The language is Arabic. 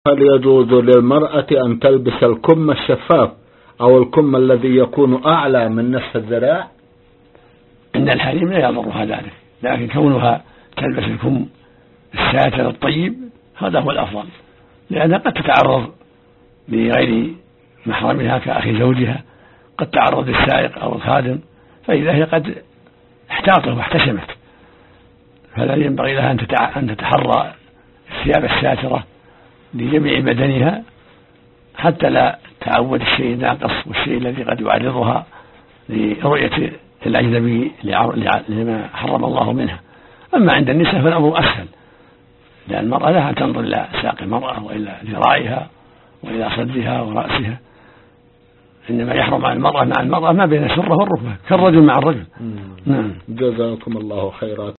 هل يجوز للمرأة أن تلبس الكم الشفاف أو الكم الذي يكون أعلى من نصف الذراع؟ عند الحريم لا يضرها ذلك، لكن كونها تلبس الكم الساتر الطيب هذا هو الأفضل، لأنها قد تتعرض لغير محرمها كأخي زوجها، قد تعرض للسائق أو الخادم، فإذا هي قد احتاطت واحتشمت، فلا ينبغي لها أن تتحرى الثياب الساترة لجميع بدنها حتى لا تعود الشيء الناقص والشيء الذي قد يعرضها لرؤية الأجنبي لما حرم الله منها. أما عند النساء فالأمر أسهل، لأن المرأة لها تنظر إلى ساق المرأة وإلى ذراعها وإلى صدرها ورأسها، إنما يحرم على المرأة مع المرأة ما بين السرة والركبة كالرجل مع الرجل. جزاكم الله خيرا.